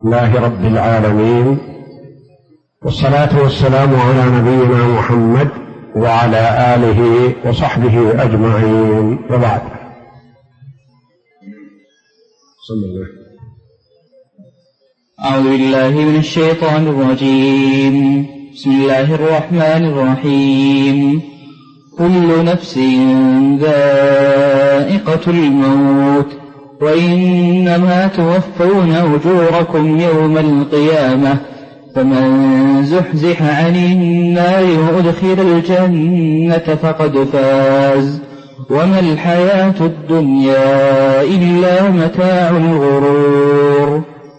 الله رب العالمين، والصلاة والسلام على نبينا محمد وعلى آله وصحبه أجمعين، وبعد. أعوذ بالله من الشيطان الرجيم. بسم الله الرحمن الرحيم. كل نفس ذائقة الموت وإنما توفون أجوركم يوم القيامة فمن زحزح عن النار وأدخل الجنة فقد فاز وما الحياة الدنيا إلا متاع الغرور.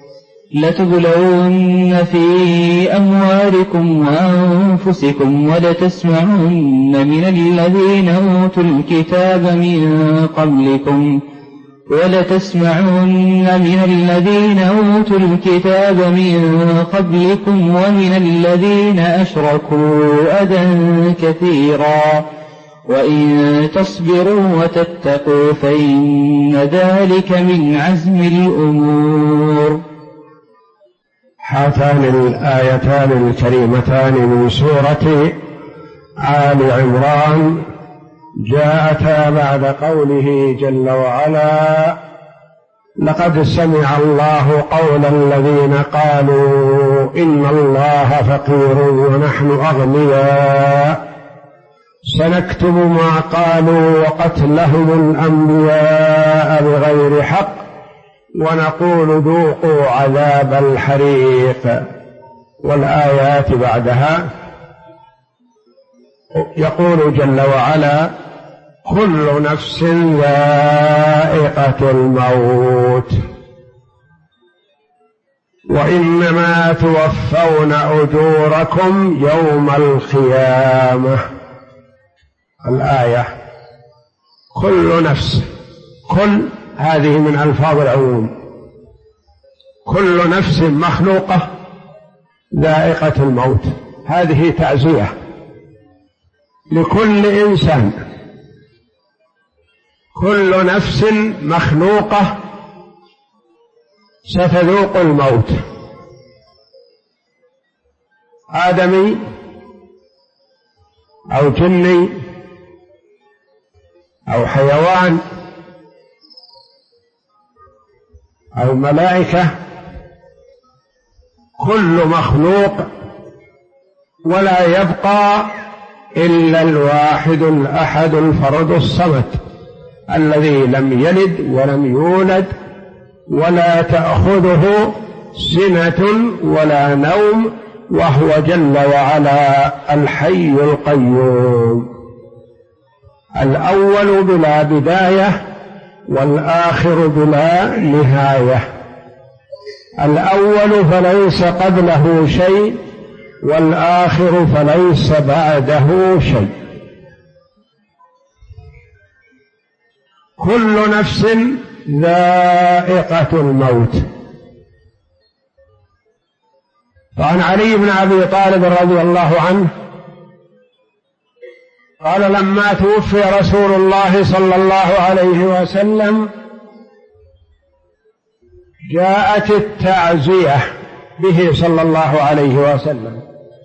لتبلون في أموالكم وأنفسكم ولتسمعن من الذين أوتوا الكتاب من قبلكم ومن الذين أشركوا أذى كثيرا وإن تصبروا وتتقوا فإن ذلك من عزم الأمور. هاتان الآيتان الكريمتان من سورة آل عمران جاءتا بعد قوله جل وعلا: لقد سمع الله قول الذين قالوا إن الله فقير ونحن أغنياء سنكتب ما قالوا وقتلهم الأنبياء بغير حق ونقول ذوقوا عذاب الحريق. والآيات بعدها يقول جل وعلا: كل نفس ذائقة الموت وإنما توفون أجوركم يوم القيامة. الآية كل نفس، كل هذه من ألفاظ العموم، كل نفس مخلوقة ذائقة الموت، هذه تعزية لكل إنسان. كل نفس مخلوقة ستذوق الموت، آدمي أو جني أو حيوان أو ملائكة، كل مخلوق، ولا يبقى إلا الواحد الأحد الفرد الصمد الذي لم يلد ولم يولد ولا تأخذه سنة ولا نوم، وهو جل وعلا الحي القيوم، الأول بلا بداية والآخر بلا نهاية، الأول فليس قبله شيء والآخر فليس بعده شيء. كل نفس ذائقة الموت. فعن علي بن أبي طالب رضي الله عنه قال: لما توفي رسول الله صلى الله عليه وسلم جاءت التعزية به صلى الله عليه وسلم،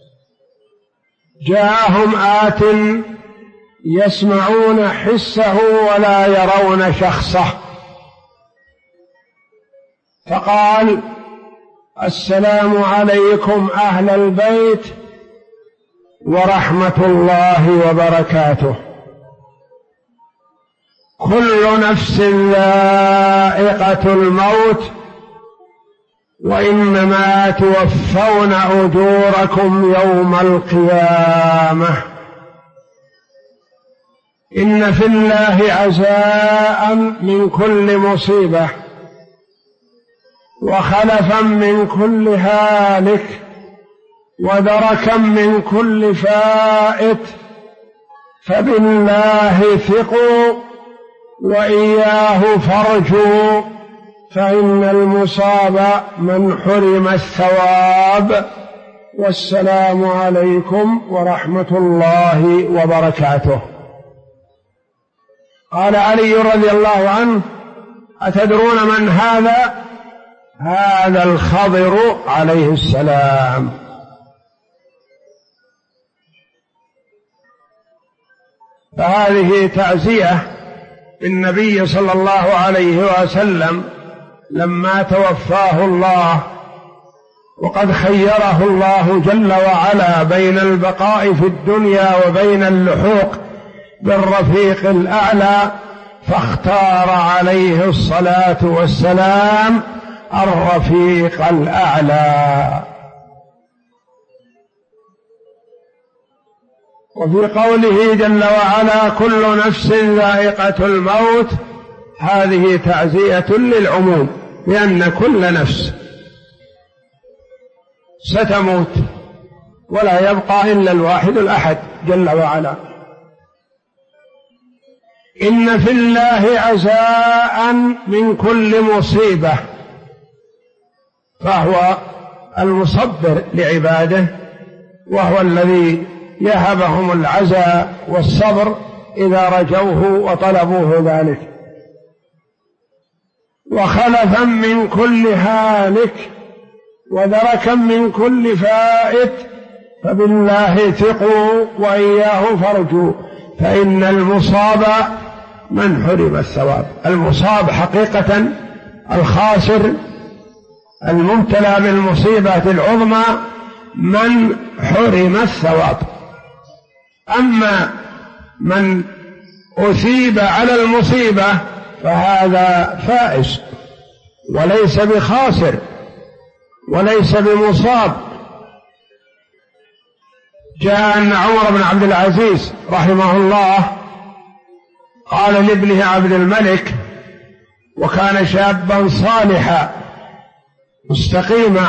جاءهم آت يسمعون حسه ولا يرون شخصه، فقال: السلام عليكم أهل البيت ورحمة الله وبركاته. كل نفس ذائقة الموت وإنما توفون أجوركم يوم القيامة. إن في الله عزاء من كل مصيبة وخلفا من كل هالك ودركا من كل فائت، فبالله ثقوا وإياه فارجوا، فإن المصاب من حرم الثواب. والسلام عليكم ورحمة الله وبركاته. قال علي رضي الله عنه: أتدرون من هذا؟ هذا الخضر عليه السلام. فهذه تعزية بالنبي صلى الله عليه وسلم لما توفاه الله، وقد خيره الله جل وعلا بين البقاء في الدنيا وبين اللحوق بالرفيق الأعلى، فاختار عليه الصلاة والسلام الرفيق الأعلى. وفي قوله جل وعلا كل نفس ذائقة الموت، هذه تعزية للعموم، لأن كل نفس ستموت ولا يبقى إلا الواحد الأحد جل وعلا. إن في الله عزاء من كل مصيبة، فهو المصبر لعباده، وهو الذي يهبهم العزاء والصبر إذا رجوه وطلبوه ذلك. وخلفا من كل هالك ودركا من كل فائت، فبالله ثقوا وإياه فارجوا، فإن المصاب من حرم الثواب. المصاب حقيقة الخاسر المبتلى بالمصيبة العظمى من حرم الثواب. أما من أثيب على المصيبة فهذا فائز وليس بخاسر وليس بمصاب. جاء أن عمر بن عبد العزيز رحمه الله قال لابنه عبد الملك، وكان شابا صالحا مستقيما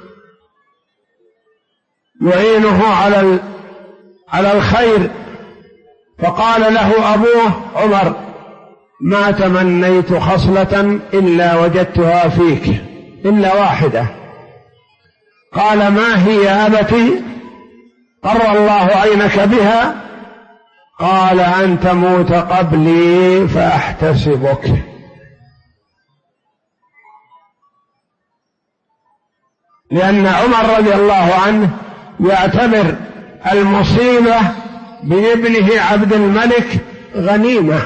يعينه على الخير، فقال له أبوه عمر: ما تمنيت خصلة إلا وجدتها فيك إلا واحدة. قال: ما هي يا أبتي؟ قر الله عينك بها. قال: أن تموت قبلي فأحتسبك. لأن عمر رضي الله عنه يعتبر المصيبة بابنه عبد الملك غنيمة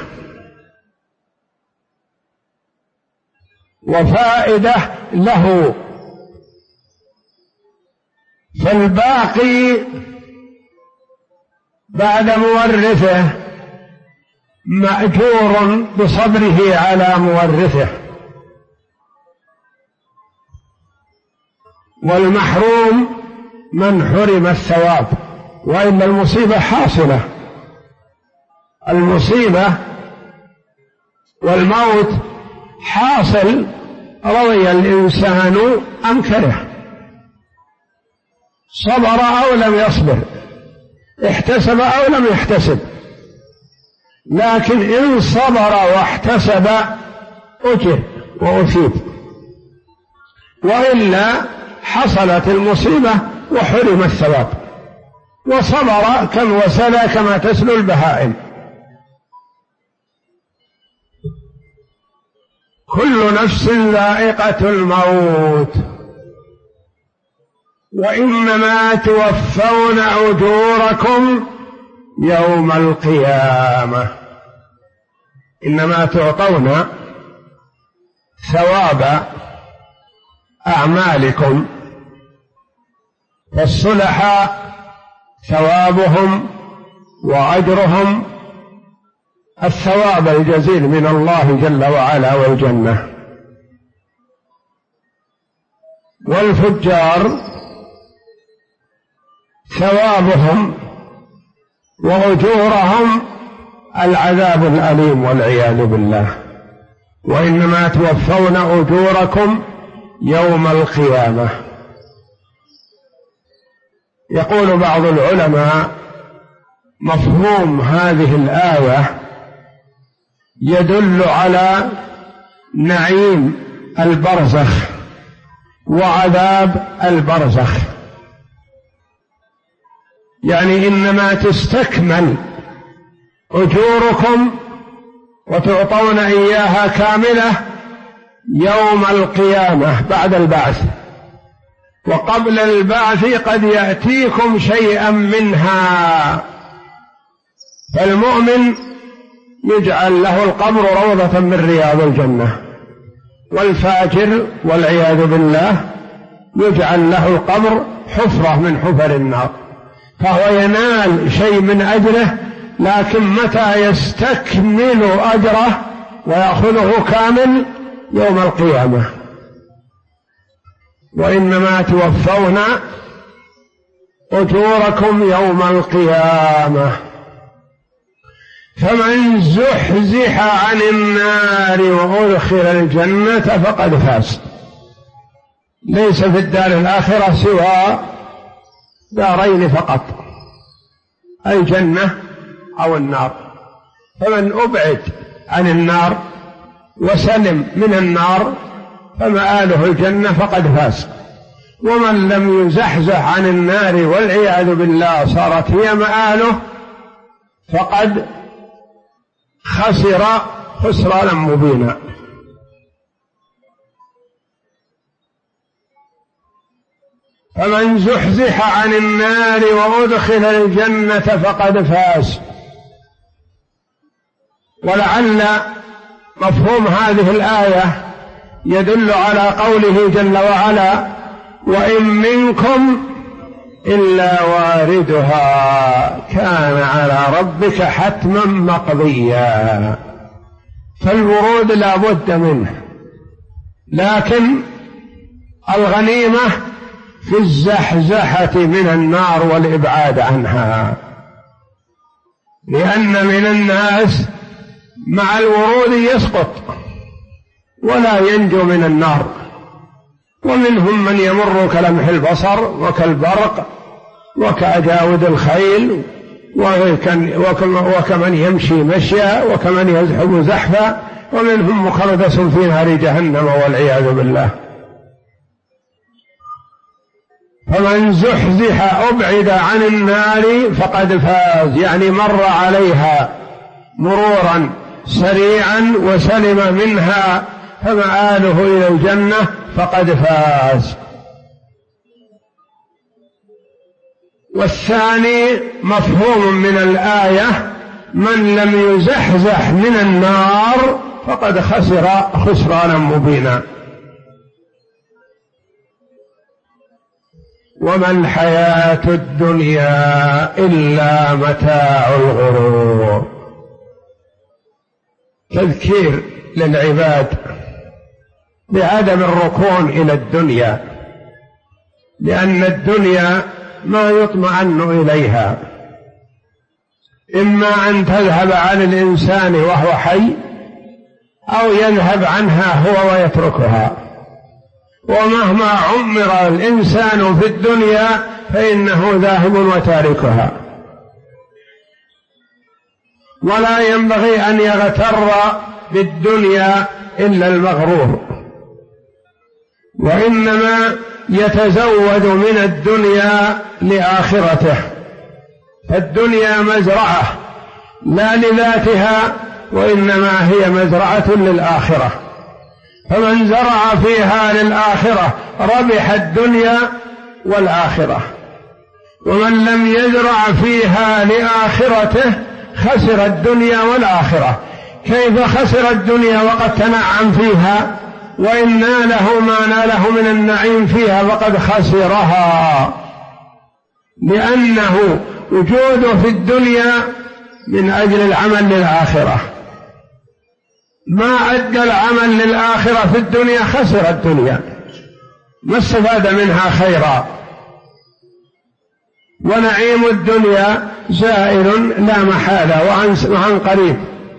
وفائدة له، فالباقي بعد مورثه مأجور بصبره على مورثه، والمحروم من حرم الثواب. وإن المصيبة حاصلة، المصيبة والموت حاصل، رضي الإنسان أم كره، صبر أو لم يصبر، احتسب أو لم يحتسب. لكن إن صبر واحتسب أجر وأثيب، وإلا حصلت المصيبة وحرم الثواب، وصبر كم وسلى كما تسلو البهائم. كل نفس ذائقة الموت وإنما توفون أجوركم يوم القيامة. إنما تعطون ثواب أعمالكم، فالصلحاء ثوابهم وأجرهم الثواب الجزيل من الله جل وعلا والجنة، والفجار ثوابهم وأجورهم العذاب الأليم والعياذ بالله. وإنما توفون أجوركم يوم القيامة. يقول بعض العلماء: مفهوم هذه الآية يدل على نعيم البرزخ وعذاب البرزخ، يعني إنما تستكمل أجوركم وتعطون إياها كاملة يوم القيامة بعد البعث، وقبل البعث قد يأتيكم شيئا منها. فالمؤمن يجعل له القبر روضة من رياض الجنة، والفاجر والعياذ بالله يجعل له القبر حفرة من حفر النار، فهو ينال شيء من أجره، لكن متى يستكمل أجره ويأخذه كامل؟ يوم القيامة. وإنما توفون أجوركم يوم القيامة. فمن زحزح عن النار وأدخل الجنة فقد فاز. ليس في الدار الآخرة سوى دارين فقط، الجنة أو النار. فمن أبعد عن النار وسلم من النار فمآله الجنة فقد فاز. ومن لم يزحزح عن النار والعياذ بالله صارت هي مآله فقد خسر خسرانا مبينا. فمن زحزح عن النار وأدخل الجنة فقد فاز. ولعل مفهوم هذه الآية يدل على قوله جل وعلا: وإن منكم إلا واردها كان على ربك حتما مقضيا. فالورود لا بد منه، لكن الغنيمة في الزحزحة من النار والإبعاد عنها، لأن من الناس مع الورود يسقط ولا ينجو من النار، ومنهم من يمر كلمح البصر وكالبرق وكأجاود الخيل وكمن يمشي مشيا وكمن يزحف زحفا، ومنهم مخلدس في نار جهنم والعياذ بالله. فمن زحزح أبعد عن النار فقد فاز، يعني مر عليها مرورا سريعا وسلم منها فمآله إلى الجنة فقد فاز. والثاني مفهوم من الآية: من لم يزحزح من النار فقد خسر خسرانا مبينا. وما الحياة الدنيا إلا متاع الغرور. تذكير للعباد بعدم الركون إلى الدنيا، لأن الدنيا ما يطمئن إليها، إما أن تذهب عن الإنسان وهو حي، أو يذهب عنها هو ويتركها. ومهما عمر الإنسان في الدنيا فإنه ذاهب وتاركها. ولا ينبغي أن يغتر بالدنيا إلا المغرور، وإنما يتزود من الدنيا لآخرته. فالدنيا مزرعة لا لذاتها، وإنما هي مزرعة للآخرة. فمن زرع فيها للآخرة ربح الدنيا والآخرة، ومن لم يزرع فيها لآخرته خسر الدنيا والآخرة. كيف خسر الدنيا وقد تنعم فيها؟ وإن ناله ما ناله من النعيم فيها فقد خسرها، لأنه وجوده في الدنيا من أجل العمل للآخرة. ما أدى العمل للآخرة في الدنيا خسر الدنيا، ما استفاد منها خيرا. ونعيم الدنيا زائل لا محالة وعن قريب.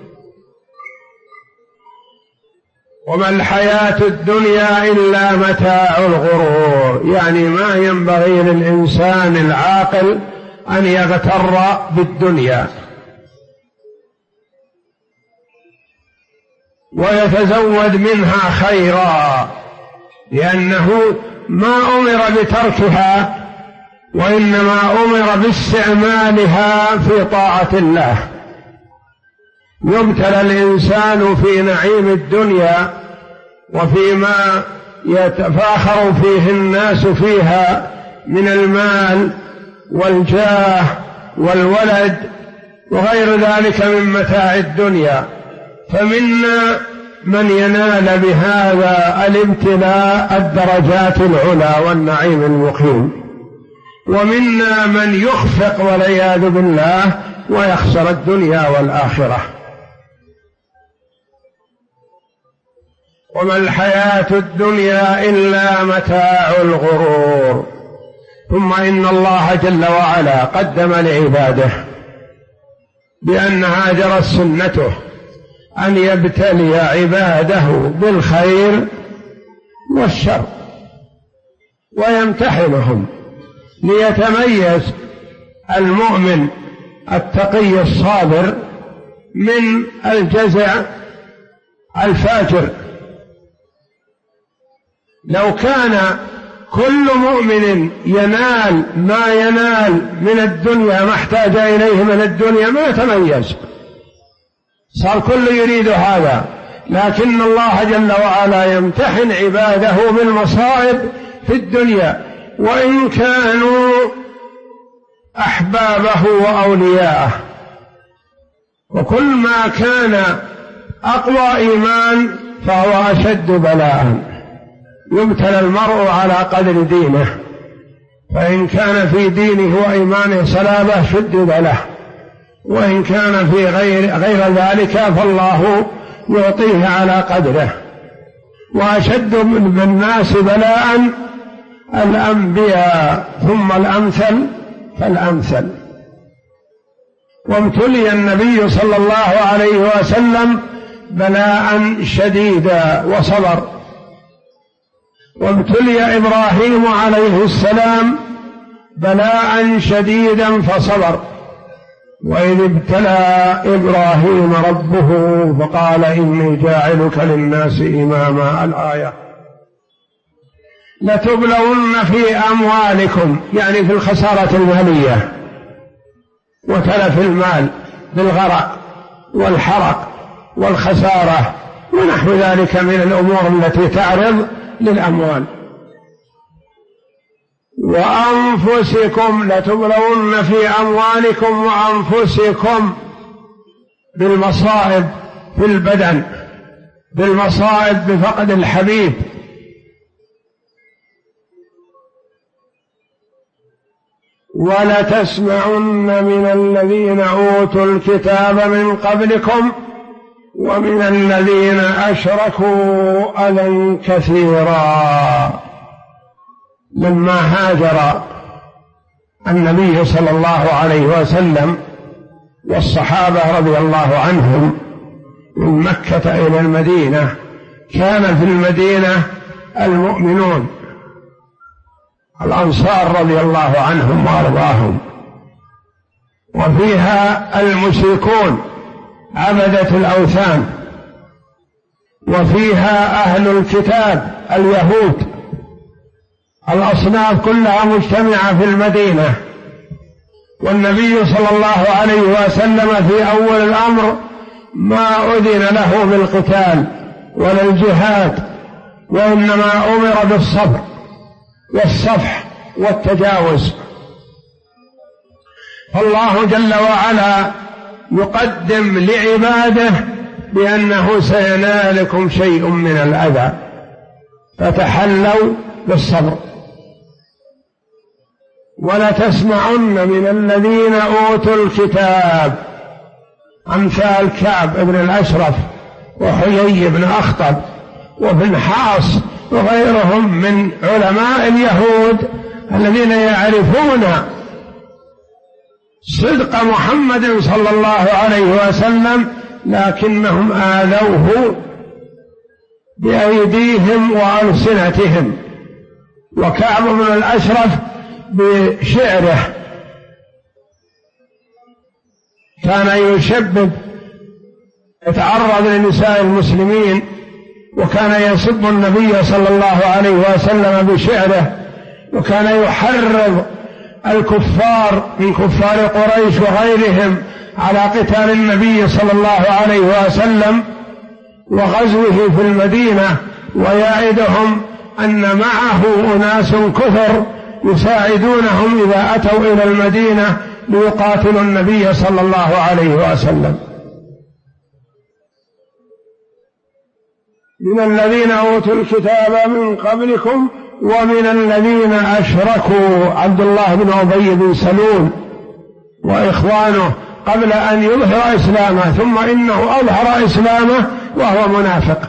وما الحياة الدنيا إلا متاع الغرور، يعني ما ينبغي للإنسان العاقل أن يغتر بالدنيا ويتزود منها خيرا، لأنه ما أمر بتركها، وإنما أمر باستعمالها في طاعة الله. يبتلى الإنسان في نعيم الدنيا وفيما يتفاخر فيه الناس فيها من المال والجاه والولد وغير ذلك من متاع الدنيا. فمنا من ينال بهذا الابتلاء الدرجات العلى والنعيم المقيم، ومنا من يخفق والعياذ بالله ويخسر الدنيا والآخرة. وما الحياة الدنيا إلا متاع الغرور. ثم إن الله جل وعلا قدم لعباده بأنها جرت سنته أن يبتلي عباده بالخير والشر ويمتحنهم ليتميز المؤمن التقي الصابر من الجزع الفاجر. لو كان كل مؤمن ينال ما ينال من الدنيا ما احتاج إليه من الدنيا ما تميز، صار كل يريد هذا. لكن الله جل وعلا يمتحن عباده بالمصائب في الدنيا وإن كانوا أحبابه وأولياءه. وكل ما كان أقوى إيمان فهو أشد بلاء. يبتلى المرء على قدر دينه، فإن كان في دينه وإيمانه صلابة شدد له، وإن كان في غير ذلك فالله يعطيه على قدره. وأشد بالناس بلاء الأنبياء ثم الأمثل فالأمثل. وابتلي النبي صلى الله عليه وسلم بلاء شديدا وصبر، وابتلي إبراهيم عليه السلام بلاء شديدا فصبر. وإذ ابتلى إبراهيم ربه فقال إني جاعلك للناس إماما، الآية. لتبلون في أموالكم، يعني في الخسارة المالية وتلف المال بالغرق والحرق والخسارة ونحو ذلك من الأمور التي تعرض للأموال. وأنفسكم، لتبلون في أموالكم وأنفسكم، بالمصائب في البدن، بالمصائب بفقد الحبيب، ولتسمعن من الذين أوتوا الكتاب من قبلكم ومن الذين أشركوا أذى كثيرا. لما هاجر النبي صلى الله عليه وسلم والصحابة رضي الله عنهم من مكة إلى المدينة، كان في المدينة المؤمنون الأنصار رضي الله عنهم وأرضاهم، وفيها المشركون عبدة الأوثان، وفيها أهل الكتاب اليهود، الأصناف كلها مجتمعة في المدينة. والنبي صلى الله عليه وسلم في أول الأمر ما أذن له بالقتال ولا الجهاد، وإنما أمر بالصبر والصفح والتجاوز. فالله جل وعلا يقدم لعباده بأنه سينالكم شيء من الأذى فتحلوا بالصبر. ولتسمعن من الذين أوتوا الكتاب، أمثال كعب بن الأشرف وحيي بن أخطب وابن حاص وغيرهم من علماء اليهود الذين يعرفون صدق محمد صلى الله عليه وسلم، لكنهم آذوه بأيديهم وألسنتهم. وكعب بن الأشرف بشعره كان يشبب، يتعرض لنساء المسلمين، وكان يسب النبي صلى الله عليه وسلم بشعره، وكان يحرض الكفار من كفار قريش وغيرهم على قتال النبي صلى الله عليه وسلم وغزوه في المدينة ويعدهم أن معه أناس كثر يساعدونهم إذا أتوا إلى المدينة ليقاتلوا النبي صلى الله عليه وسلم. من الذين أوتوا الكتاب من قبلكم ومن الذين أشركوا، عبد الله بن أبي بن سلول وإخوانه قبل أن يظهر إسلامه، ثم إنه أظهر إسلامه وهو منافق،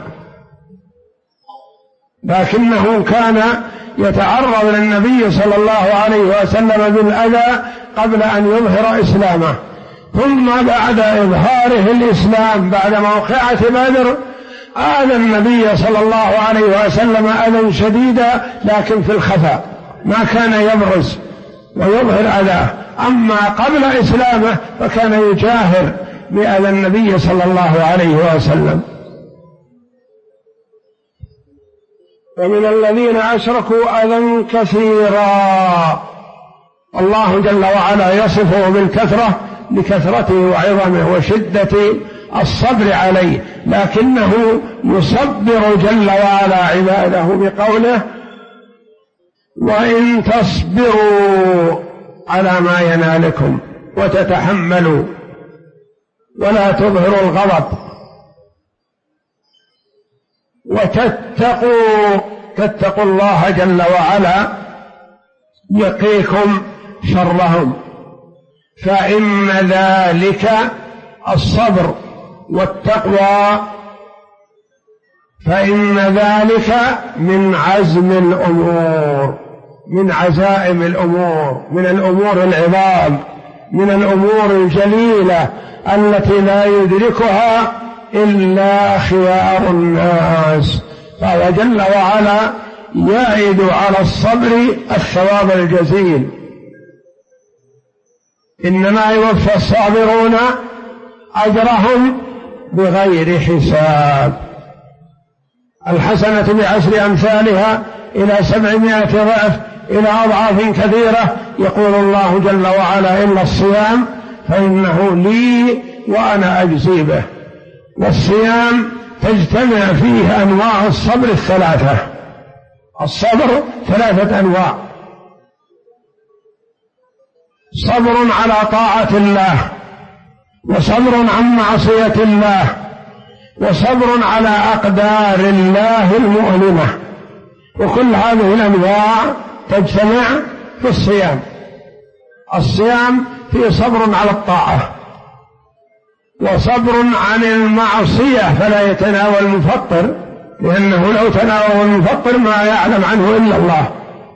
لكنه كان يتعرض للنبي صلى الله عليه وسلم بالأذى قبل أن يظهر إسلامه، ثم بعد إظهاره الإسلام بعد موقعة بدر آذى النبي صلى الله عليه وسلم أذى شديدا، لكن في الخفاء، ما كان يبرز ويظهر أذاه. أما قبل إسلامه فكان يجاهر بأذى النبي صلى الله عليه وسلم. ومن الذين أشركوا أذى كثيرا، الله جل وعلا يصفه بالكثرة لكثرته وعظمه وشدة الصبر عليه، لكنه يصبر جل وعلا عباده بقوله: وإن تصبروا على ما ينالكم وتتحملوا ولا تظهروا الغضب تتقوا الله جل وعلا يقيكم شرهم، فإن ذلك الصبر والتقوى فإن ذلك من عزم الأمور، من عزائم الأمور، من الأمور العظام، من الأمور الجليلة التي لا يدركها إلا خيار الناس. فهو جل وعلا يعد على الصبر الثواب الجزيل: إنما يوفى الصابرون أجرهم بغير حساب. الحسنة بعشر أمثالها إلى 700 ضعف إلى أضعاف كثيرة. يقول الله جل وعلا: إلا الصيام فإنه لي وأنا أجزي به. والصيام تجتمع فيه أنواع الصبر الثلاثة. الصبر 3 أنواع: صبر على طاعة الله، وصبر عن معصية الله، وصبر على أقدار الله المؤلمة. وكل هذه الأنواع تجتمع في الصيام. الصيام فيه صبر على الطاعة، وصبر عن المعصية فلا يتناول المفطر، لأنه لو تناول المفطر ما يعلم عنه إلا الله،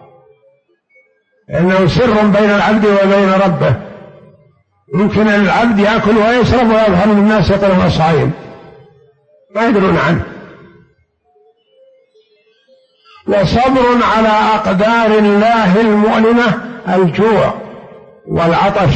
لأنه سر بين العبد وبين ربه. يمكن العبد يأكل ويشرب ويظهر للناس يقولون صائم، ما يدرون عنه. وصبر على أقدار الله المؤلمة: الجوع والعطش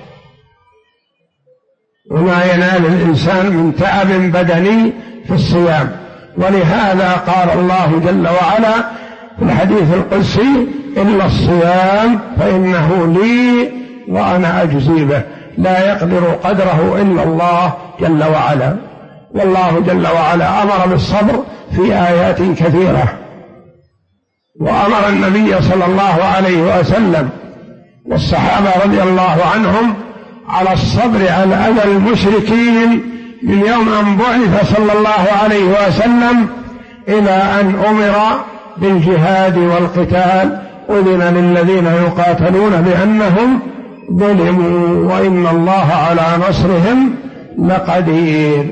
وما ينال الإنسان من تعب بدني في الصيام. ولهذا قال الله جل وعلا في الحديث القدسي: إلا الصيام فإنه لي وأنا أجزي به، لا يقدر قدره إلا الله جل وعلا. والله جل وعلا أمر بالصبر في آيات كثيرة، وأمر النبي صلى الله عليه وسلم والصحابة رضي الله عنهم على الصبر على أذى المشركين من يوم أن بعث صلى الله عليه وسلم إلى أن أمر بالجهاد والقتال. أذن للذين يقاتلون بأنهم ظلموا وإن الله على نصرهم لقدير.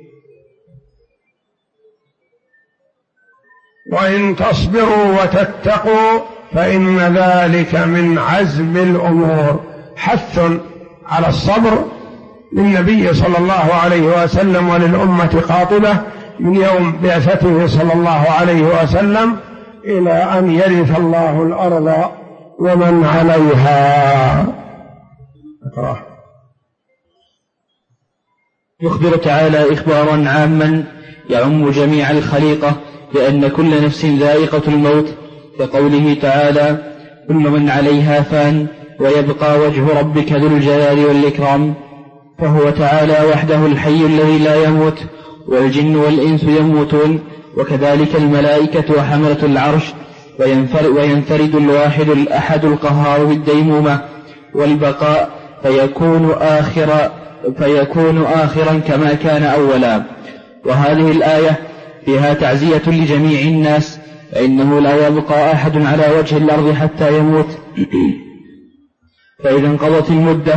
وإن تصبروا وتتقوا فإن ذلك من عزم الأمور. حث على الصبر للنبي صلى الله عليه وسلم وللأمة قاطبة من يوم بعثته صلى الله عليه وسلم إلى أن يرث الله الأرض ومن عليها. يخبر تعالى إخبارا عاما يعم جميع الخليقة بأن كل نفس ذائقة الموت، كقوله تعالى: كل من عليها فان ويبقى وجه ربك ذو الجلال والإكرام. فهو تعالى وحده الحي الذي لا يموت، والجن والإنس يموتون وكذلك الملائكة وحملة العرش، وينفرد الواحد الأحد القهار بالديمومة والبقاء فيكون آخرا كما كان أولا. وهذه الآية فيها تعزية لجميع الناس، فإنه لا يبقى أحد على وجه الأرض حتى يموت، فإذا انقضت المدة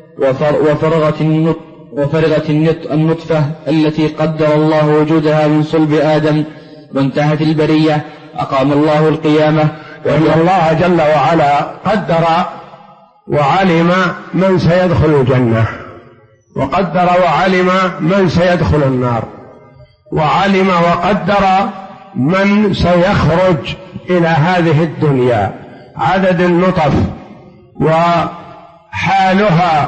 وفرغت النطفة التي قدر الله وجودها من صلب آدم وانتهت البرية، أقام الله القيامة. وأن الله جل وعلا قدر وعلم من سيدخل الجنة، وقدر وعلم من سيدخل النار، وعلم وقدر من سيخرج إلى هذه الدنيا، عدد النطف وحالها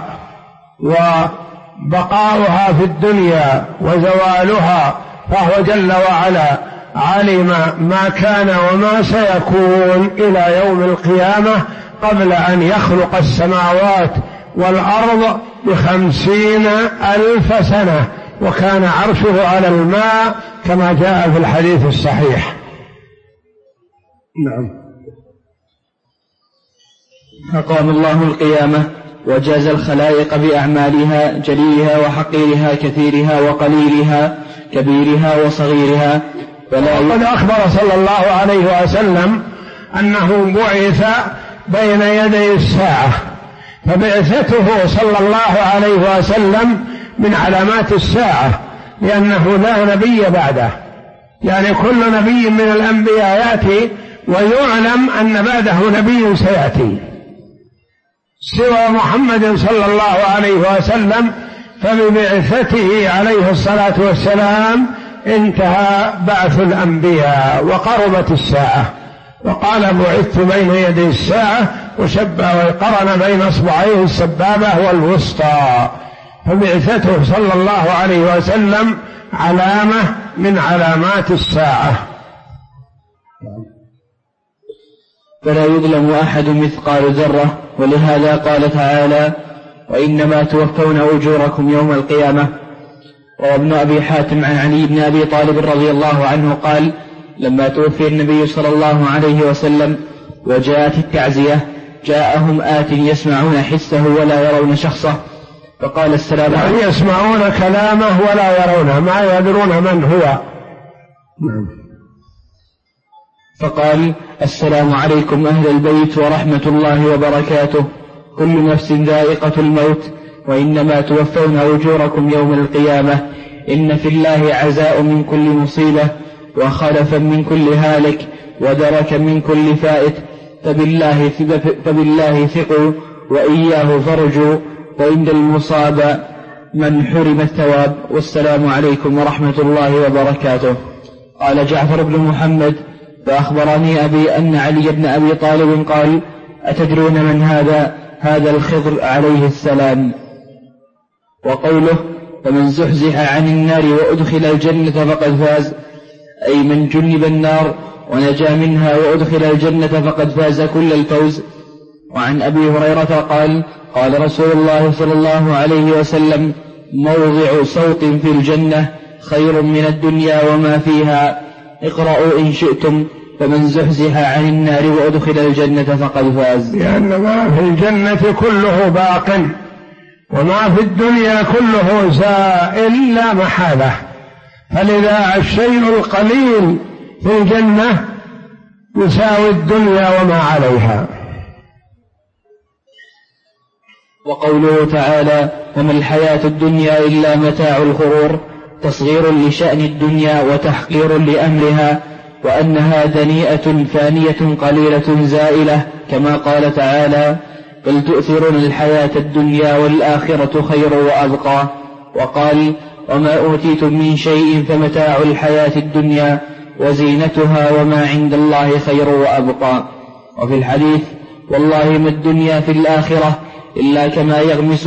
وبقاؤها في الدنيا وزوالها، فهو جل وعلا علم ما كان وما سيكون إلى يوم القيامة قبل أن يخلق السماوات والأرض ب50,000 سنة، وكان عرشه على الماء كما جاء في الحديث الصحيح. نعم. أقام الله القيامة وجاز الخلائق بأعمالها، جليلها وحقيرها، كثيرها وقليلها، كبيرها وصغيرها. وقد أخبر صلى الله عليه وسلم أنه بعث بين يدي الساعة، فبعثته صلى الله عليه وسلم من علامات الساعة، لأنه لا نبي بعده، يعني كل نبي من الأنبياء يأتي ويعلم أن بعده نبي سيأتي، سوى محمد صلى الله عليه وسلم فببعثته عليه الصلاة والسلام انتهى بعث الأنبياء وقربت الساعة. وقال بعثت بين يدي الساعة، وقرن بين أصبعيه السبابة والوسطى، فبعثته صلى الله عليه وسلم علامة من علامات الساعة. فلا يظلم أحد مثقال ذرة، ولهذا قال تعالى: وإنما توفون أجوركم يوم القيامة. وابن أبي حاتم عن علي بن أبي طالب رضي الله عنه قال: لما توفي النبي صلى الله عليه وسلم وجاءت التعزية جاءهم آت يسمعون حسه ولا يرون شخصه، فقال: السلام عليكم. يعني يسمعون كلامه ولا يرونه، ما يدرون من هو. فقال: السلام عليكم أهل البيت ورحمة الله وبركاته، كل نفس ذائقة الموت، وإنما توفون أجوركم يوم القيامة، إن في الله عزاء من كل مصيبة، وخلفا من كل هالك، ودركا من كل فائت، فبالله ثقوا وإياه فرجوا، وإن المصاب من حرم الثواب، والسلام عليكم ورحمة الله وبركاته. قال جعفر بن محمد: فأخبرني أبي أن علي بن أبي طالب قال: أتدرون من هذا الخضر عليه السلام. وقوله: فمن زحزح عن النار وأدخل الجنة فقد فاز، أي من جنب النار ونجا منها وأدخل الجنة فقد فاز كل الفوز. وعن أبي هريرة قال: قال رسول الله صلى الله عليه وسلم: موضع صوت في الجنة خير من الدنيا وما فيها، اقرأوا إن شئتم، فمن زحزح عن النار وأدخل الجنة فقد فاز. لأن ما في الجنة كله باق، وما في الدنيا كله زائل لا محالة، فلذا الشيء القليل في الجنة يساوي الدنيا وما عليها. وقوله تعالى: وما الحياة الدنيا إلا متاع الغرور، تصغير لشأن الدنيا وتحقير لأمرها، وأنها دنيئة فانية قليلة زائلة، كما قال تعالى: بل تؤثرون الحياة الدنيا والآخرة خير وأبقى. وقال: وما أوتيتم من شيء فمتاع الحياة الدنيا وزينتها وما عند الله خير وأبقى. وفي الحديث: والله ما الدنيا في الآخرة إلا كما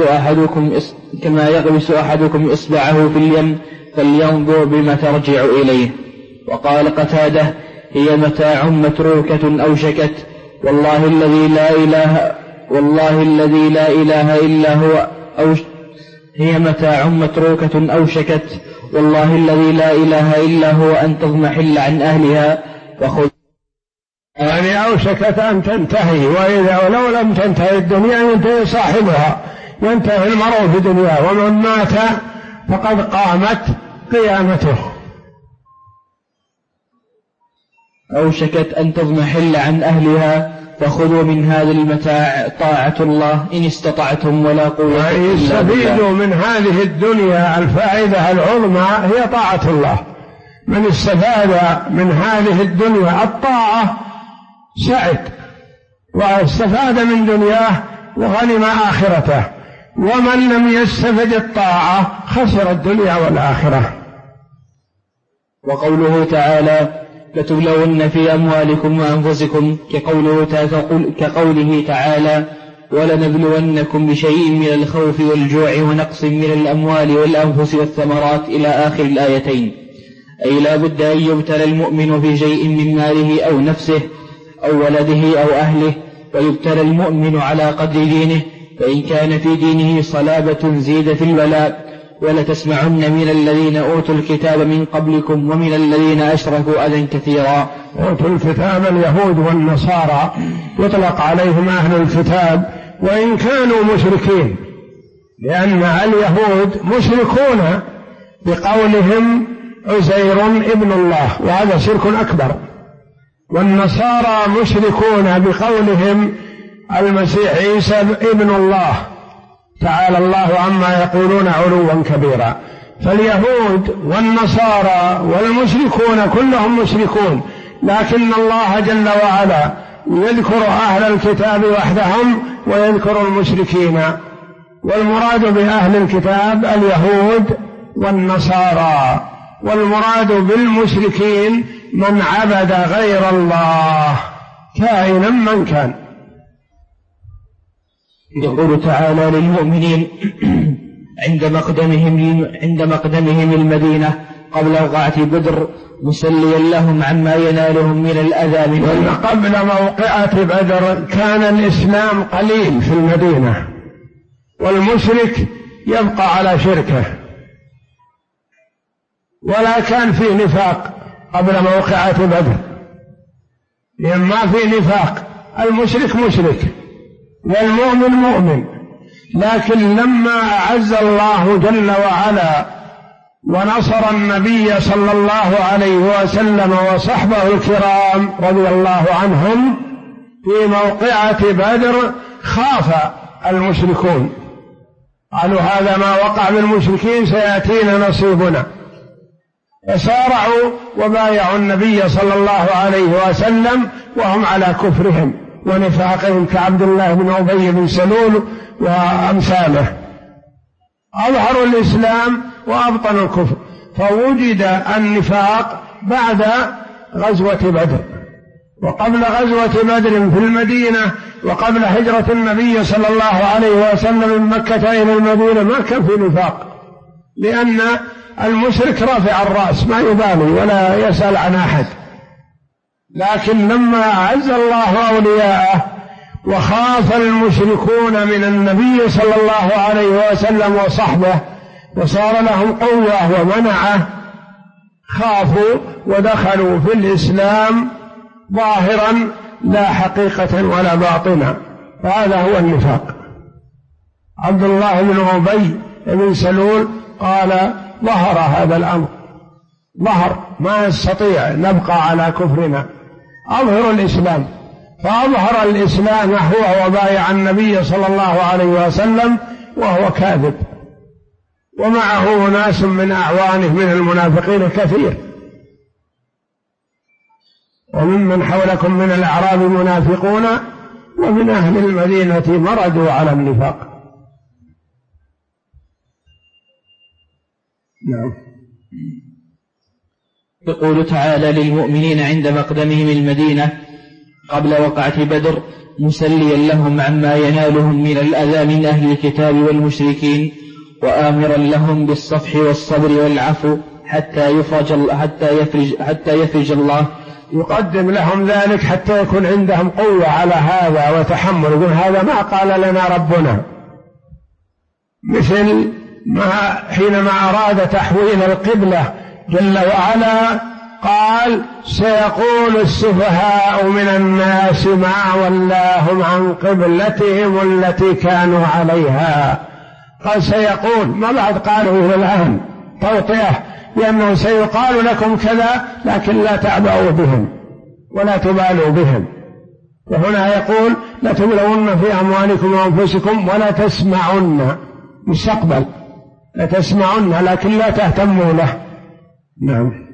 يغمس أحدكم إصبعه في اليم، فلينظر بما ترجع إليه. وقال قتادة: هي متاع متروكة أوشكت، والله الذي لا إله إلا هو، هي متاع متروكة أوشكت، والله الذي لا إله إلا هو أن تضمحل عن أهلها وخذ. يعني أوشكت أن تنتهي، وإذا ولو لم تنتهي الدنيا ينتهي صاحبها، ينتهي المرء في دنياه، ومن مات فقد قامت قيامته. أوشكت أن تضمحل عن أهلها فخذوا من هذا المتاع طاعة الله إن استطعتم ولا قوة إلا بالله. يستفيدوا من هذه الدنيا الفائدة العظمى هي طاعة الله. من استفاد من هذه الدنيا الطاعة سعد واستفاد من دنياه وغنم آخرته، ومن لم يستفد الطاعة خسر الدنيا والآخرة. وقوله تعالى لتبلون في أموالكم وأنفسكم كقوله تعالى ولنبلونكم بشيء من الخوف والجوع ونقص من الأموال والأنفس والثمرات إلى آخر الآيتين. أي لا بد أن يبتلى المؤمن في شيء من ماله أو نفسه أو ولده أو أهله، ويبتلى المؤمن على قدر دينه، فإن كان في دينه صلابة زيد في البلاء. ولتسمعن من الذين أوتوا الكتاب من قبلكم ومن الذين أشركوا أذى كثيرا. أوتوا الكتاب اليهود والنصارى يطلق عليهم أهل الكتاب وإن كانوا مشركين، لأن اليهود مشركون بقولهم عزير ابن الله وهذا شرك أكبر، والنصارى مشركون بقولهم المسيح عيسى ابن الله تعالى الله عما يقولون علوا كبيرا. فاليهود والنصارى والمشركون كلهم مشركون، لكن الله جل وعلا يذكر أهل الكتاب وحدهم ويذكر المشركين، والمراد بأهل الكتاب اليهود والنصارى، والمراد بالمشركين من عبد غير الله كائنا من كان. يقول تعالى للمؤمنين عند مقدمهم المدينة قبل وقعة بدر مسليا لهم عما ينالهم من الأذى من قبل موقعة بدر كان الإسلام قليل في المدينة، والمشرك يبقى على شركه، ولا كان في نفاق قبل موقعة بدر، لأن ما في نفاق، المشرك مشرك والمؤمن مؤمن. لكن لما أعز الله جل وعلا ونصر النبي صلى الله عليه وسلم وصحبه الكرام رضي الله عنهم في موقعة بدر خاف المشركون، قالوا هذا ما وقع بالمشركين سيأتينا نصيبنا، فسارعوا وبايعوا النبي صلى الله عليه وسلم وهم على كفرهم ونفاقهم كعبد الله بن أبي بن سلول وأمثاله، أظهروا الإسلام وأبطنوا الكفر. فوجد النفاق بعد غزوة بدر، وقبل غزوة بدر في المدينة وقبل هجرة النبي صلى الله عليه وسلم من مكة إلى المدينة ما كان في نفاق، لأن المشرك رافع الرأس ما يبالي ولا يسأل عن أحد. لكن لما أعز الله أولياءه وخاف المشركون من النبي صلى الله عليه وسلم وصحبه وصار لهم قوة ومنعه، خافوا ودخلوا في الإسلام ظاهرا لا حقيقة ولا باطنا، فهذا هو النفاق. عبد الله بن أبي بن سلول قال ظهر هذا الأمر، ظهر ما نستطيع نبقى على كفرنا، أظهر الإسلام، فأظهر الإسلام هو وبايع النبي صلى الله عليه وسلم وهو كاذب، ومعه ناس من أعوانه من المنافقين كثير، وممن حولكم من الأعراب منافقون ومن أهل المدينة مردوا على النفاق. نعم. يقول تعالى للمؤمنين عند مقدمهم المدينة قبل وقعة بدر مسليا لهم عما ينالهم من الأذى من أهل الكتاب والمشركين، وآمرا لهم بالصفح والصبر والعفو حتى يفرج الله. يقدم لهم ذلك حتى يكون عندهم قوة على هذا وتحمل، يقول هذا ما قال لنا ربنا، مثل حينما أراد تحويل القبلة جل وعلا قال سيقول السفهاء من الناس ما ولاهم عن قبلتهم التي كانوا عليها. قال سيقول، ما بعد قالوا إلى الآن توطئة، لأنه سيقال لكم كذا لكن لا تعبأوا بهم ولا تبالوا بهم. وهنا يقول لا تبلون في أموالكم وأنفسكم ولا تسمعن، مستقبل لا تسمعن لكن لا تهتموا له. نعم.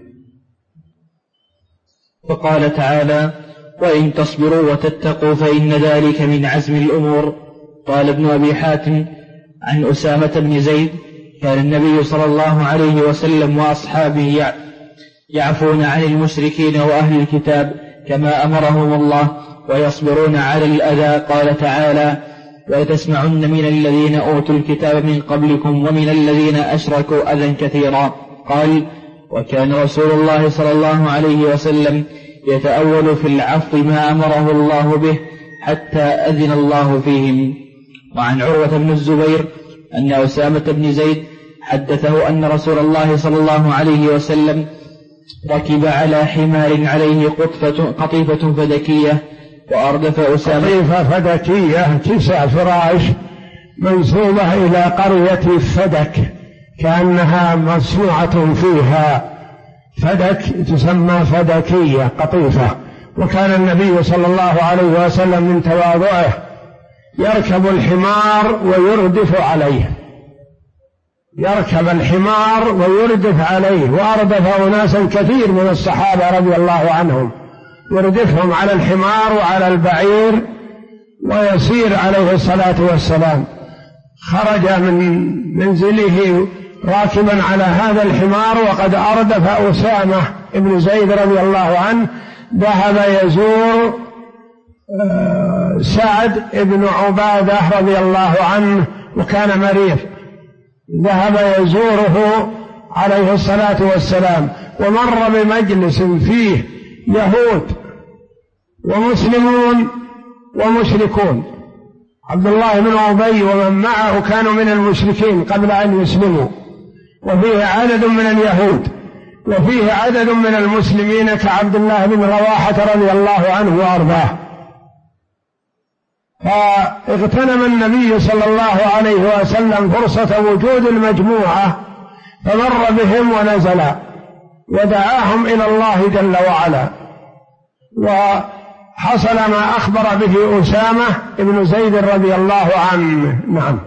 فقال تعالى وإن تصبروا وتتقوا فإن ذلك من عزم الأمور. قال ابن أبي حاتم عن أسامة بن زيد كان النبي صلى الله عليه وسلم وأصحابه يعفون عن المشركين وأهل الكتاب كما أمرهم الله ويصبرون على الأذى. قال تعالى وتسمعن من الذين أوتوا الكتاب من قبلكم ومن الذين أشركوا أذى كثيرا. قال وكان رسول الله صلى الله عليه وسلم يتأول في العفو ما أمره الله به حتى أذن الله فيهم. وعن عروة بن الزبير أن أسامة بن زيد حدثه أن رسول الله صلى الله عليه وسلم ركب على حمار عليه قطيفة فدكية وأردف أسامة. قطيفة فدكية كساء فراش منسوبة إلى قرية فدك كأنها مصنوعة فيها فدك، تسمى فدكية قطيفة. وكان النبي صلى الله عليه وسلم من تواضعه يركب الحمار ويردف عليه، يركب الحمار ويردف عليه. وأردف أناسا كثير من الصحابة رضي الله عنهم، يردفهم على الحمار وعلى البعير ويسير عليه الصلاة والسلام. خرج من منزله راكبا على هذا الحمار وقد أردف أسامة بن زيد رضي الله عنه، ذهب يزور سعد بن عبادة رضي الله عنه وكان مريض، ذهب يزوره عليه الصلاة والسلام، ومر بمجلس فيه يهود ومسلمون ومشركون. عبد الله بن أبي ومن معه كانوا من المشركين قبل أن يسلموا، وفيه عدد من اليهود وفيه عدد من المسلمين كعبد الله بن رواحة رضي الله عنه وأرضاه. فاغتنم النبي صلى الله عليه وسلم فرصة وجود المجموعة فمر بهم ونزل ودعاهم إلى الله جل وعلا، وحصل ما أخبر به أسامة بن زيد رضي الله عنه. نعم.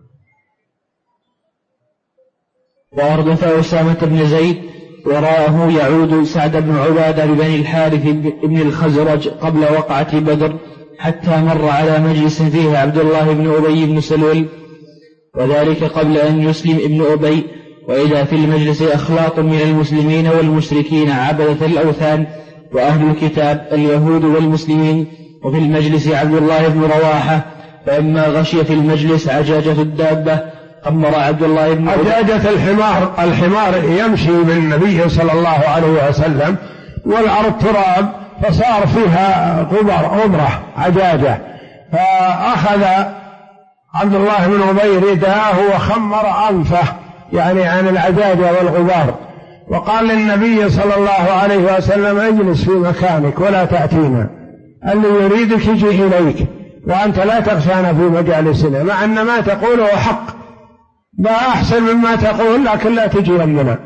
وأردف أسامة بن زيد وراءه يعود سعد بن عبادة ببني الحارث بن الخزرج قبل وقعة بدر، حتى مر على مجلس فيه عبد الله بن أبي بن سلول، وذلك قبل أن يسلم ابن أبي. وإذا في المجلس أخلاط من المسلمين والمشركين عبدة الأوثان وأهل الكتاب اليهود والمسلمين، وفي المجلس عبد الله بن رواحة. فلما غشيت المجلس عجاجة الدابة أمر عبد الله بن أبي. عجاجة الحمار يمشي بالنبي صلى الله عليه وسلم والأرض تراب فصار فيها غبرة عجاجة، فأخذ عبد الله بن أبي رداءه وخمر أنفه يعني عن العجاجة والغبار، وقال للنبي صلى الله عليه وسلم اجلس في مكانك ولا تأتينا، اللي يريدك يجي إليك وأنت لا تغشانا في مجالسنا، مع أن ما تقوله حق، لا أحسن مما تقول لكن لا تجي يمنا.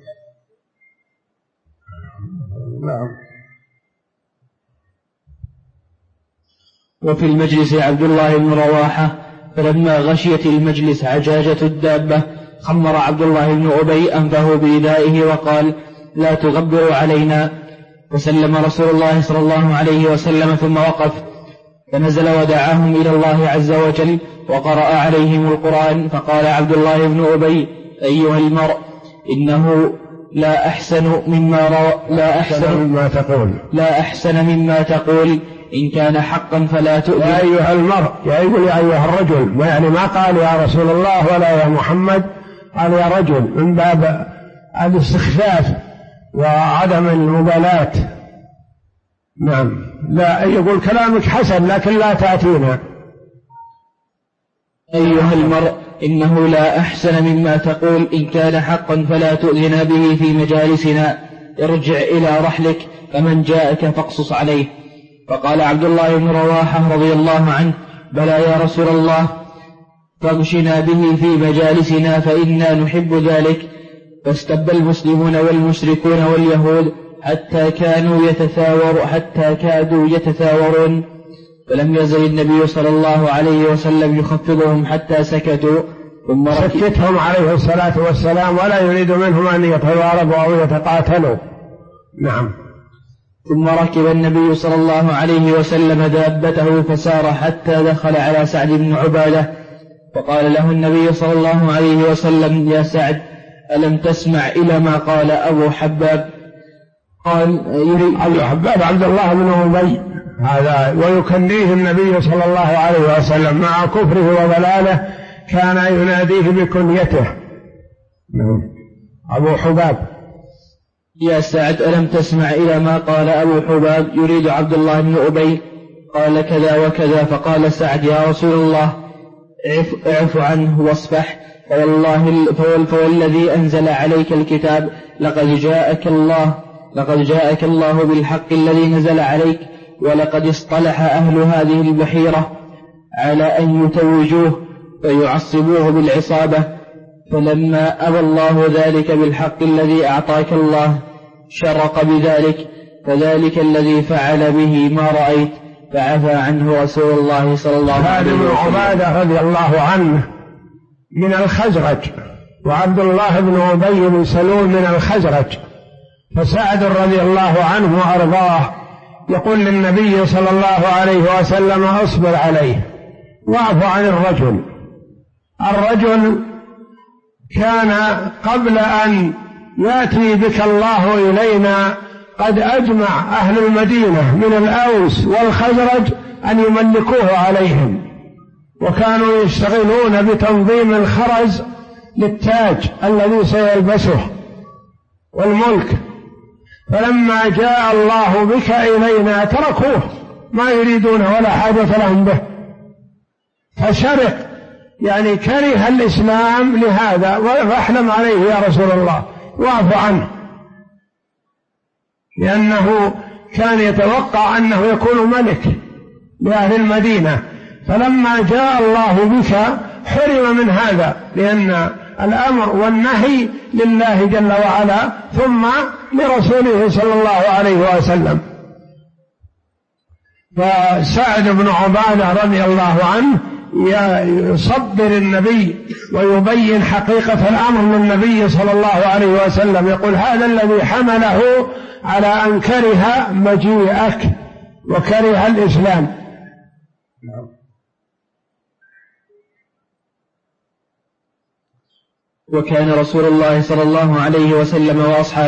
نعم. وفي المجلس عبد الله بن رواحة. فلما غشيت المجلس عجاجة الدابة خمر عبد الله بن أبي أنفه بردائه وقال لا تغبروا علينا. فسلم رسول الله صلى الله عليه وسلم ثم وقف، فنزل ودعاهم إلى الله عز وجل وقرأ عليهم القرآن. فقال عبد الله بن أبي أيها المرء إنه لا أحسن مما تقول إن كان حقا فلا تؤذي. يا أيها المرء، يقول يا أيها الرجل، يعني ما قال يا رسول الله ولا يا محمد، قال يا رجل من باب الاستخفاف وعدم المبالاة. نعم. لا يقول كلامك حسن لكن لا تأتينا. أيها المرء إنه لا أحسن مما تقول، إن كان حقا فلا تؤذنا به في مجالسنا، ارجع إلى رحلك، فمن جاءك فاقصص عليه. فقال عبد الله بن رواحة رضي الله عنه: بلى يا رسول الله، فاغشنا به في مجالسنا فإنا نحب ذلك. فاستب المسلمون والمشركون واليهود حتى كادوا يتثاورون، فلم يزل النبي صلى الله عليه وسلم يخفضهم حتى سكتوا، ثم سكتهم عليه الصلاة والسلام، ولا يريد منهم أن يتضاربوا أو يتقاتلوا. نعم. ثم ركب النبي صلى الله عليه وسلم دابته فسار حتى دخل على سعد بن عبادة، فقال له النبي صلى الله عليه وسلم: يا سعد، ألم تسمع إلى ما قال أبو حباب؟ قال: أبو حباب عبد الله بن أبي هذا، ويكنيه النبي صلى الله عليه وسلم مع كفره وضلاله كان يناديه بكنيته. أبو حباب. يا سعد، ألم تسمع إلى ما قال أبو حباب؟ يريد عبد الله بن أبي. قال: كذا وكذا. فقال سعد: يا رسول الله، اعف عنه واصفح، فوالذي أنزل عليك الكتاب لقد جاءك الله بالحق الذي نزل عليك، ولقد اصطلح أهل هذه البحيرة على أن يتوجوه فيعصبوه بالعصابة، فلما أبى الله ذلك بالحق الذي أعطاك الله شرق بذلك، فذلك الذي فعل به ما رأيت، فعفى عنه رسول الله صلى الله عليه وسلم. هذا بن عبادة رضي الله عنه من الخزرج، وعبد الله بن أبي بن سلول من الخزرج، فسعد رضي الله عنه وأرضاه يقول للنبي صلى الله عليه وسلم: اصبر عليه واعف عن الرجل كان قبل أن يأتي بك الله إلينا قد أجمع أهل المدينة من الأوس والخزرج أن يملكوه عليهم، وكانوا يشتغلون بتنظيم الخرز للتاج الذي سيلبسه والملك، فلما جاء الله بك إلينا تركوه، ما يريدون ولا حاجة لهم به، فشرق يعني كره الإسلام لهذا، واحلم عليه يا رسول الله واعف عنه، لأنه كان يتوقع أنه يكون ملك لأهل المدينة، فلما جاء الله بك حرم من هذا، لأن الأمر والنهي لله جل وعلا ثم لرسوله صلى الله عليه وسلم. فسعد بن عبادة رضي الله عنه يصبر النبي ويبين حقيقة الأمر للنبي صلى الله عليه وسلم، يقول: هذا الذي حمله على أن كره مجيئك وكره الإسلام. وكان رسول الله صلى الله عليه وسلم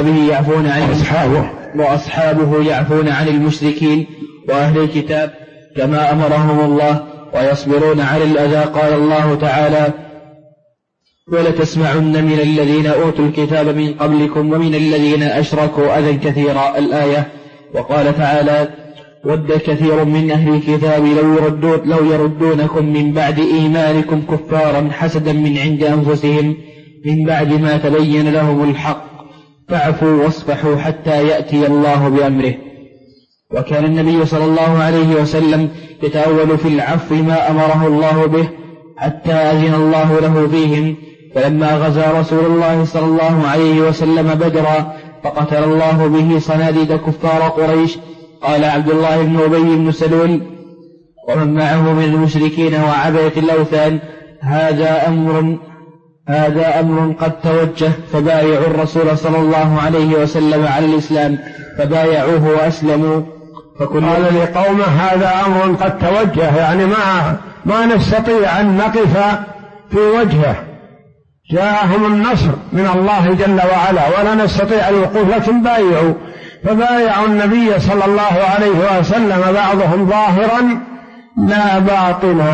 وأصحابه يعفون عن المشركين وأهل الكتاب كما أمرهم الله، ويصبرون على الأذى. قال الله تعالى: ولتسمعن من الذين أوتوا الكتاب من قبلكم ومن الذين أشركوا أذى كثيرا، الآية. وقال تعالى: ود كثير من أهل الكتاب لو يردونكم من بعد إيمانكم كفارا حسدا من عند أنفسهم من بعد ما تبين لهم الحق، فاعفوا واصفحوا حتى يأتي الله بأمره. وكان النبي صلى الله عليه وسلم يتأول في العفو ما أمره الله به حتى أذن الله له فيهم، فلما غزا رسول الله صلى الله عليه وسلم بدرا فقتل الله به صناديد كفار قريش، قال عبد الله بن أبي بن سلول ومن معه من المشركين وعبدة الأوثان: هذا أمر قد توجه، فبايعوا الرسول صلى الله عليه وسلم على الإسلام، فبايعوه وأسلموا. قال لقومه: هذا أمر قد توجه، يعني ما نستطيع أن نقف في وجهه، جاءهم النصر من الله جل وعلا ولا نستطيع الوقوف، لكن بايعوا، فبايعوا النبي صلى الله عليه وسلم بعضهم ظاهرا لا باطنا.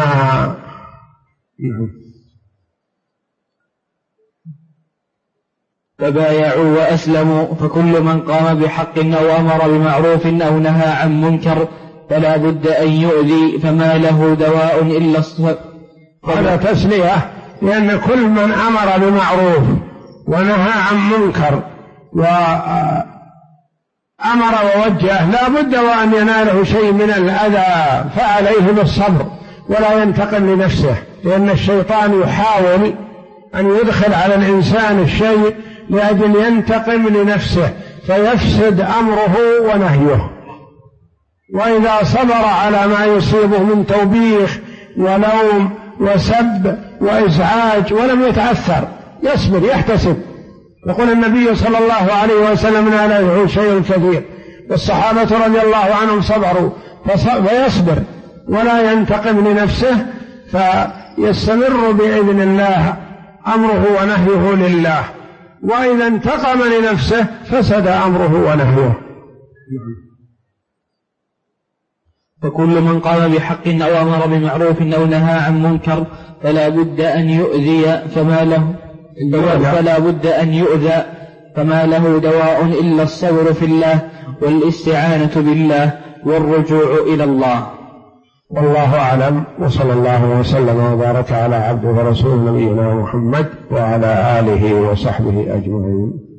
فبايعوا وأسلموا. فكل من قام بحق أو أمر بمعروف أو نهى عن منكر فلا بد أن يؤذي، فما له دواء هذا تسلية، لأن كل من أمر بمعروف ونهى عن منكر وأمر ووجه لا بد وأن يناله شيء من الأذى، فعليه بالصبر ولا ينتقم لنفسه، لأن الشيطان يحاول أن يدخل على الإنسان الشيء لأجل ينتقم لنفسه فيفسد أمره ونهيه. وإذا صبر على ما يصيبه من توبيخ ولوم وسب وإزعاج ولم يتأثر، يصبر يحتسب. يقول النبي صلى الله عليه وسلم: لا يدعو شيء كثير، والصحابة رضي الله عنهم صبروا فيصبر ولا ينتقم لنفسه، فيستمر بإذن الله أمره ونهيه لله. وإذا انتقم لنفسه فسد أمره ونهيه. فكل من قام بحق أو أمر بمعروف أو نهى عن منكر فلا بد أن يؤذي فما له دواء إلا الصبر في الله والاستعانة بالله والرجوع إلى الله. والله أعلم، وصلى الله وسلم وبارك على عبده ورسوله نبينا محمد وعلى آله وصحبه أجمعين.